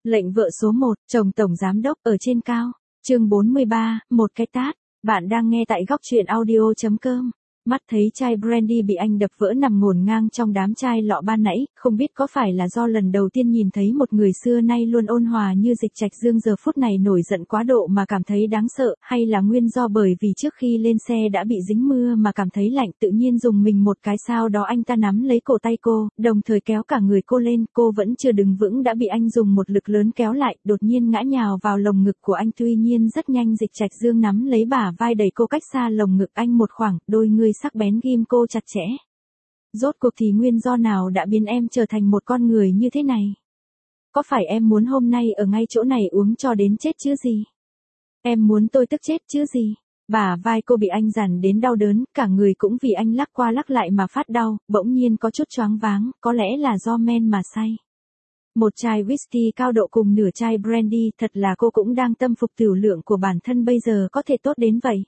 Lệnh vợ số 1, chồng tổng giám đốc ở trên cao. Chương 43, một cái tát. Bạn đang nghe tại góc truyện audio.com. Mắt thấy chai brandy bị anh đập vỡ nằm ngổn ngang trong đám chai lọ ban nãy, không biết có phải là do lần đầu tiên nhìn thấy một người xưa nay luôn ôn hòa như Dịch Trạch Dương giờ phút này nổi giận quá độ mà cảm thấy đáng sợ, hay là nguyên do bởi vì trước khi lên xe đã bị dính mưa mà cảm thấy lạnh, tự nhiên dùng mình một cái, sau đó anh ta nắm lấy cổ tay cô, đồng thời kéo cả người cô lên, cô vẫn chưa đứng vững đã bị anh dùng một lực lớn kéo lại, đột nhiên ngã nhào vào lồng ngực của anh. Tuy nhiên rất nhanh Dịch Trạch Dương nắm lấy bả vai đẩy cô cách xa lồng ngực anh một khoảng, đôi người sắc bén ghim cô chặt chẽ. Rốt cuộc thì nguyên do nào đã biến em trở thành một con người như thế này? Có phải em muốn hôm nay ở ngay chỗ này uống cho đến chết chứ gì? Em muốn tôi tức chết chứ gì? Bả vai cô bị anh giằng đến đau đớn, cả người cũng vì anh lắc qua lắc lại mà phát đau, bỗng nhiên có chút choáng váng, có lẽ là do men mà say. Một chai whisky cao độ cùng nửa chai brandy, thật là cô cũng đang tâm phục tiểu lượng của bản thân bây giờ có thể tốt đến vậy.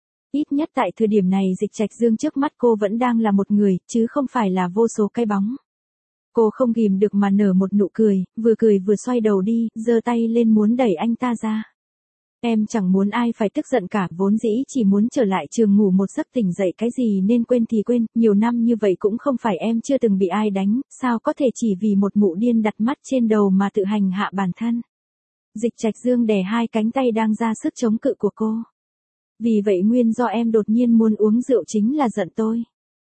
Ít nhất tại thời điểm này Dịch Trạch Dương trước mắt cô vẫn đang là một người, chứ không phải là vô số cái bóng. Cô không ghìm được mà nở một nụ cười vừa xoay đầu đi, giơ tay lên muốn đẩy anh ta ra. Em chẳng muốn ai phải tức giận cả, vốn dĩ chỉ muốn trở lại trường ngủ một giấc, tỉnh dậy cái gì nên quên thì quên, nhiều năm như vậy cũng không phải em chưa từng bị ai đánh, sao có thể chỉ vì một mụ điên đặt mắt trên đầu mà tự hành hạ bản thân. Dịch Trạch Dương đè hai cánh tay đang ra sức chống cự của cô. Vì vậy nguyên do em đột nhiên muốn uống rượu chính là giận tôi.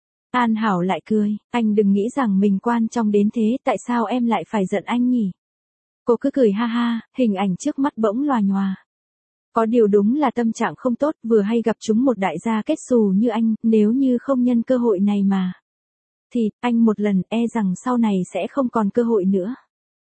An Hảo lại cười, anh đừng nghĩ rằng mình quan trọng đến thế, tại sao em lại phải giận anh nhỉ? Cô cứ cười ha ha, hình ảnh trước mắt bỗng lòa nhòa. Có điều đúng là tâm trạng không tốt, vừa hay gặp chúng một đại gia kết xù như anh, nếu như không nhân cơ hội này mà. Thì, anh một lần, e rằng sau này sẽ không còn cơ hội nữa.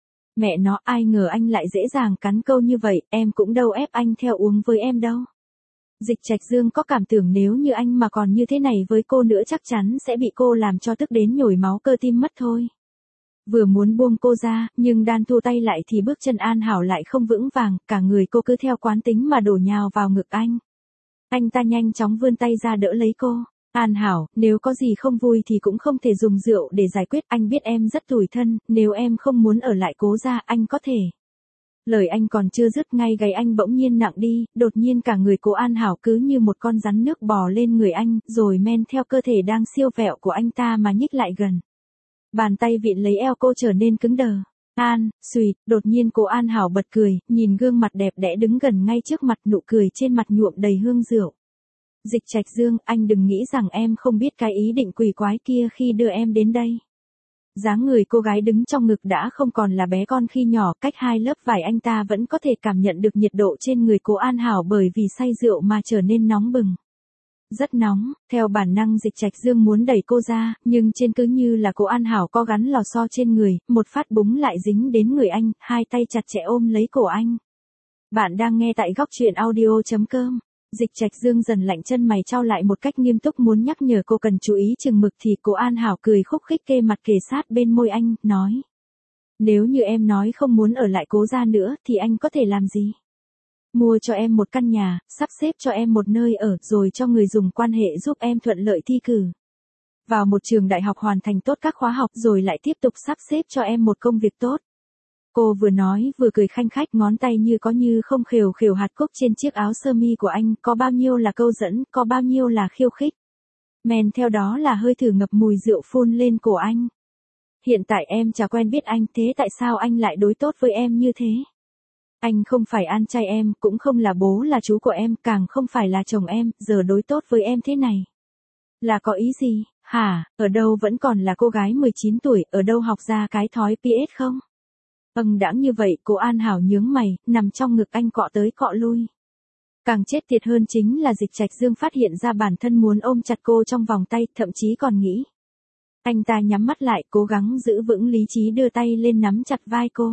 Mẹ nó, ai ngờ anh lại dễ dàng cắn câu như vậy, em cũng đâu ép anh theo uống với em đâu. Dịch Trạch Dương có cảm tưởng nếu như anh mà còn như thế này với cô nữa chắc chắn sẽ bị cô làm cho tức đến nhồi máu cơ tim mất thôi. Vừa muốn buông cô ra, nhưng đan thu tay lại thì bước chân An Hảo lại không vững vàng, cả người cô cứ theo quán tính mà đổ nhào vào ngực anh. Anh ta nhanh chóng vươn tay ra đỡ lấy cô. An Hảo, nếu có gì không vui thì cũng không thể dùng rượu để giải quyết, anh biết em rất tủi thân, nếu em không muốn ở lại Cố gia, anh có thể. Lời anh còn chưa dứt, ngay gáy anh bỗng nhiên nặng đi, đột nhiên cả người Cố An Hảo cứ như một con rắn nước bò lên người anh, rồi men theo cơ thể đang siêu vẹo của anh ta mà nhích lại gần. Bàn tay vịn lấy eo cô trở nên cứng đờ. Suýt, đột nhiên Cố An Hảo bật cười, nhìn gương mặt đẹp đẽ đứng gần ngay trước mặt, nụ cười trên mặt nhuộm đầy hương rượu. Dịch Trạch Dương, anh đừng nghĩ rằng em không biết cái ý định quỷ quái kia khi đưa em đến đây. Dáng người cô gái đứng trong ngực đã không còn là bé con khi nhỏ, cách hai lớp vải anh ta vẫn có thể cảm nhận được nhiệt độ trên người Cố An Hảo bởi vì say rượu mà trở nên nóng bừng. Rất nóng, theo bản năng Dịch Trạch Dương muốn đẩy cô ra, nhưng trên cứ như là Cố An Hảo có gắn lò xo trên người, một phát búng lại dính đến người anh, hai tay chặt chẽ ôm lấy cổ anh. Bạn đang nghe tại góc truyện audio.com. Dịch Trạch Dương dần lạnh chân mày chau lại một cách nghiêm túc muốn nhắc nhở cô cần chú ý chừng mực thì Cố An Hảo cười khúc khích kê mặt kề sát bên môi anh, nói. Nếu như em nói không muốn ở lại Cố gia nữa thì anh có thể làm gì? Mua cho em một căn nhà, sắp xếp cho em một nơi ở, rồi cho người dùng quan hệ giúp em thuận lợi thi cử. Vào một trường đại học hoàn thành tốt các khóa học rồi lại tiếp tục sắp xếp cho em một công việc tốt. Cô vừa nói vừa cười khanh khách, ngón tay như có như không khều khều hạt cúc trên chiếc áo sơ mi của anh, có bao nhiêu là câu dẫn, có bao nhiêu là khiêu khích. Men theo đó là hơi thở ngập mùi rượu phun lên cổ anh. Hiện tại em chả quen biết anh, thế tại sao anh lại đối tốt với em như thế? Anh không phải ăn chay em, cũng không là bố là chú của em, càng không phải là chồng em, giờ đối tốt với em thế này. Là có ý gì, hả, ở đâu vẫn còn là cô gái 19 tuổi, ở đâu học ra cái thói PS không? Đãng như vậy, Cố An Hảo nhướng mày, nằm trong ngực anh cọ tới cọ lui. Càng chết tiệt hơn chính là Dịch Trạch Dương phát hiện ra bản thân muốn ôm chặt cô trong vòng tay, thậm chí còn nghĩ. Anh ta nhắm mắt lại, cố gắng giữ vững lý trí đưa tay lên nắm chặt vai cô.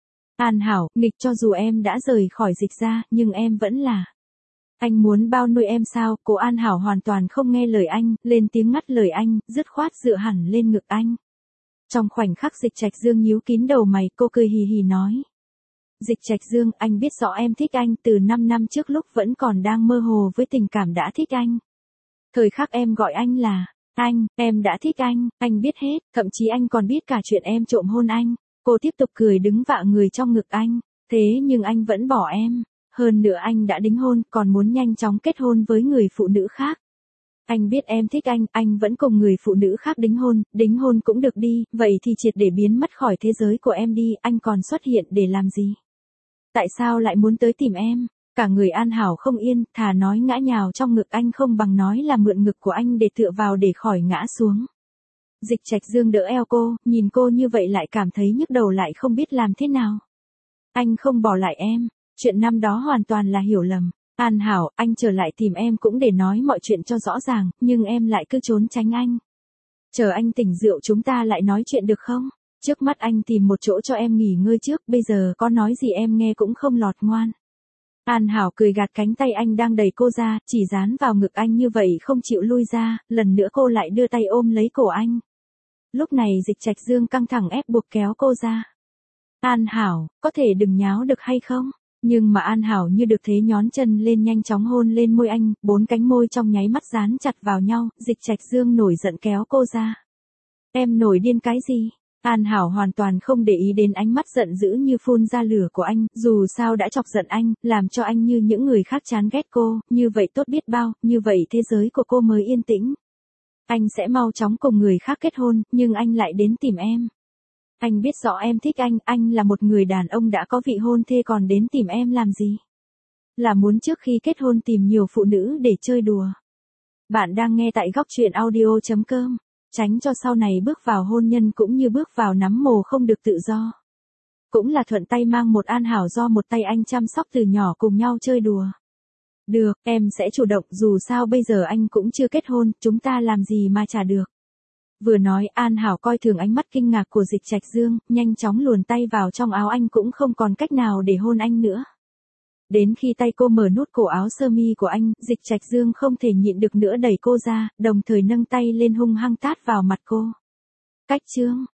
An Hảo, nghịch cho dù em đã rời khỏi Dịch gia, nhưng em vẫn là. Anh muốn bao nuôi em sao? Cố An Hảo hoàn toàn không nghe lời anh, lên tiếng ngắt lời anh, dứt khoát dựa hẳn lên ngực anh. Trong khoảnh khắc Dịch Trạch Dương nhíu kín đầu mày, cô cười hì hì nói. Dịch Trạch Dương, anh biết rõ em thích anh, từ 5 năm trước lúc vẫn còn đang mơ hồ với tình cảm đã thích anh. Thời khắc em gọi anh là anh, em đã thích anh biết hết, thậm chí anh còn biết cả chuyện em trộm hôn anh. Cô tiếp tục cười đứng vạ người trong ngực anh. Thế nhưng anh vẫn bỏ em. Hơn nữa anh đã đính hôn, còn muốn nhanh chóng kết hôn với người phụ nữ khác. Anh biết em thích anh vẫn cùng người phụ nữ khác đính hôn cũng được đi, vậy thì triệt để biến mất khỏi thế giới của em đi, anh còn xuất hiện để làm gì? Tại sao lại muốn tới tìm em? Cả người An Hảo không yên, thà nói ngã nhào trong ngực anh không bằng nói là mượn ngực của anh để tựa vào để khỏi ngã xuống. Dịch Trạch Dương đỡ eo cô, nhìn cô như vậy lại cảm thấy nhức đầu lại không biết làm thế nào. Anh không bỏ lại em, chuyện năm đó hoàn toàn là hiểu lầm. An Hảo, anh trở lại tìm em cũng để nói mọi chuyện cho rõ ràng, nhưng em lại cứ trốn tránh anh. Chờ anh tỉnh rượu chúng ta lại nói chuyện được không? Trước mắt anh tìm một chỗ cho em nghỉ ngơi trước, bây giờ có nói gì em nghe cũng không lọt ngoan. An Hảo cười gạt cánh tay anh đang đẩy cô ra, chỉ dán vào ngực anh như vậy không chịu lui ra, lần nữa cô lại đưa tay ôm lấy cổ anh. Lúc này Dịch Trạch Dương căng thẳng ép buộc kéo cô ra. An Hảo, có thể đừng nháo được hay không? Nhưng mà An Hảo như được thế nhón chân lên nhanh chóng hôn lên môi anh, 4 cánh môi trong nháy mắt dán chặt vào nhau, Dịch Trạch Dương nổi giận kéo cô ra. Em nổi điên cái gì? An Hảo hoàn toàn không để ý đến ánh mắt giận dữ như phun ra lửa của anh, dù sao đã chọc giận anh, làm cho anh như những người khác chán ghét cô, như vậy tốt biết bao, như vậy thế giới của cô mới yên tĩnh. Anh sẽ mau chóng cùng người khác kết hôn, nhưng anh lại đến tìm em. Anh biết rõ em thích anh là một người đàn ông đã có vị hôn thê còn đến tìm em làm gì? Là muốn trước khi kết hôn tìm nhiều phụ nữ để chơi đùa. Bạn đang nghe tại góc truyện audio.com, tránh cho sau này bước vào hôn nhân cũng như bước vào nắm mồ không được tự do. Cũng là thuận tay mang một An Hảo do một tay anh chăm sóc từ nhỏ cùng nhau chơi đùa. Được, em sẽ chủ động, dù sao bây giờ anh cũng chưa kết hôn, chúng ta làm gì mà trả được. Vừa nói An Hảo coi thường ánh mắt kinh ngạc của Dịch Trạch Dương, nhanh chóng luồn tay vào trong áo anh cũng không còn cách nào để hôn anh nữa. Đến khi tay cô mở nút cổ áo sơ mi của anh, Dịch Trạch Dương không thể nhịn được nữa đẩy cô ra, đồng thời nâng tay lên hung hăng tát vào mặt cô. Cách chương